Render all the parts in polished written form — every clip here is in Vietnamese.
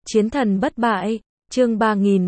Chiến thần bất bại, chương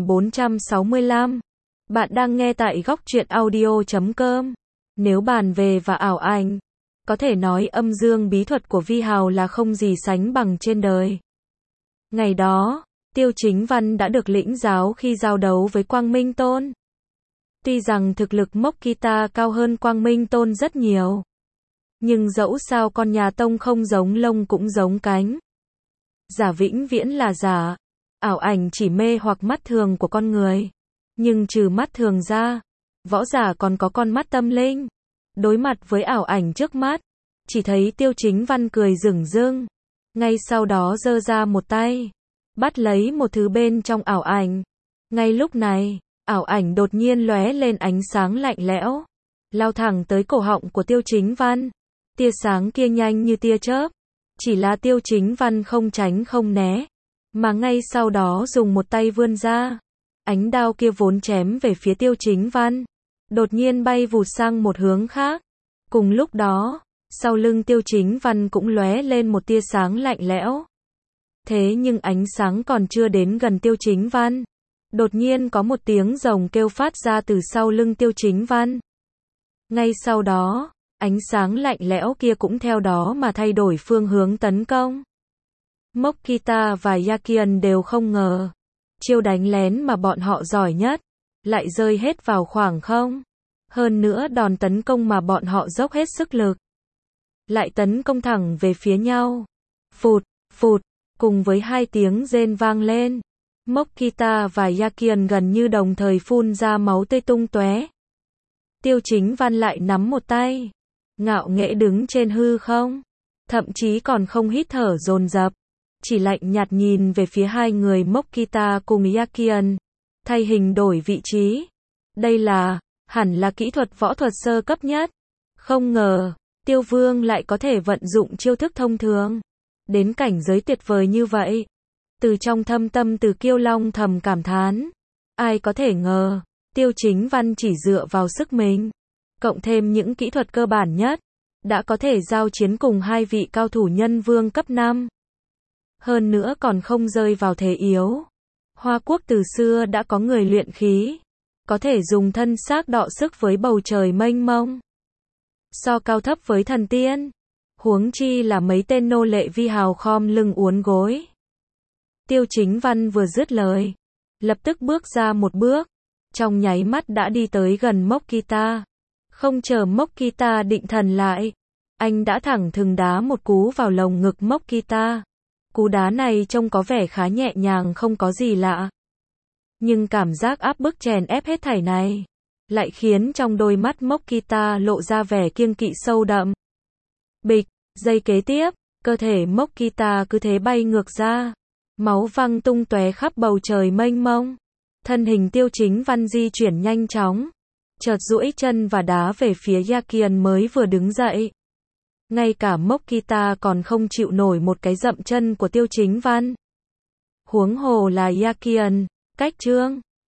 3465. Bạn đang nghe tại góc truyện audio.com. Nếu bàn về và ảo ảnh, có thể nói âm dương bí thuật của Vi Hào là không gì sánh bằng trên đời. Ngày đó, Tiêu Chính Văn đã được lĩnh giáo khi giao đấu với Quang Minh Tôn. Tuy rằng thực lực Mokita cao hơn Quang Minh Tôn rất nhiều, nhưng dẫu sao con nhà Tông không giống lông cũng giống cánh. Giả vĩnh viễn là giả, ảo ảnh chỉ mê hoặc mắt thường của con người. Nhưng trừ mắt thường ra, võ giả còn có con mắt tâm linh. Đối mặt với ảo ảnh trước mắt, chỉ thấy Tiêu Chính Văn cười rửng rưng. Ngay sau đó giơ ra một tay, bắt lấy một thứ bên trong ảo ảnh. Ngay lúc này, ảo ảnh đột nhiên lóe lên ánh sáng lạnh lẽo, lao thẳng tới cổ họng của Tiêu Chính Văn. Tia sáng kia nhanh như tia chớp, chỉ là Tiêu Chính Văn không tránh không né, mà ngay sau đó dùng một tay vươn ra. Ánh đao kia vốn chém về phía Tiêu Chính Văn, đột nhiên bay vụt sang một hướng khác. Cùng lúc đó, sau lưng Tiêu Chính Văn cũng lóe lên một tia sáng lạnh lẽo. Thế nhưng ánh sáng còn chưa đến gần Tiêu Chính Văn, đột nhiên có một tiếng rồng kêu phát ra từ sau lưng Tiêu Chính Văn. Ngay sau đó, ánh sáng lạnh lẽo kia cũng theo đó mà thay đổi phương hướng tấn công. Mokita và Yakian đều không ngờ, chiêu đánh lén mà bọn họ giỏi nhất, lại rơi hết vào khoảng không. Hơn nữa đòn tấn công mà bọn họ dốc hết sức lực, lại tấn công thẳng về phía nhau. Phụt, phụt, cùng với hai tiếng rên vang lên, Mokita và Yakian gần như đồng thời phun ra máu tươi tung tóe. Tiêu Chính Văn lại nắm một tay, ngạo nghễ đứng trên hư không, thậm chí còn không hít thở dồn dập, chỉ lạnh nhạt nhìn về phía hai người Mokita cùng Yakian, thay hình đổi vị trí. Đây hẳn là kỹ thuật võ thuật sơ cấp nhất. Không ngờ, Tiêu Vương lại có thể vận dụng chiêu thức thông thường đến cảnh giới tuyệt vời như vậy. Từ trong thâm tâm Từ Kiêu Long thầm cảm thán, ai có thể ngờ, Tiêu Chính Văn chỉ dựa vào sức mình, cộng thêm những kỹ thuật cơ bản nhất, đã có thể giao chiến cùng hai vị cao thủ nhân vương cấp 5. Hơn nữa còn không rơi vào thế yếu. Hoa Quốc từ xưa đã có người luyện khí, có thể dùng thân xác đọ sức với bầu trời mênh mông, so cao thấp với thần tiên. Huống chi là mấy tên nô lệ Vi Hào khom lưng uốn gối. Tiêu Chính Văn vừa dứt lời, lập tức bước ra một bước, trong nháy mắt đã đi tới gần Mokita. Không chờ Mokita định thần lại, anh đã thẳng thừng đá một cú vào lồng ngực Mokita. Cú đá này trông có vẻ khá nhẹ nhàng, không có gì lạ. Nhưng cảm giác áp bức chèn ép hết thảy này, lại khiến trong đôi mắt Mokita lộ ra vẻ kiêng kỵ sâu đậm. Bịch, giây kế tiếp, cơ thể Mokita cứ thế bay ngược ra. Máu văng tung tóe khắp bầu trời mênh mông. Thân hình Tiêu Chính Văn di chuyển nhanh chóng, chợt duỗi chân và đá về phía Yakian mới vừa đứng dậy. Ngay cả Mokita còn không chịu nổi một cái dậm chân của Tiêu Chính Văn, huống hồ là Yakian. Cách chương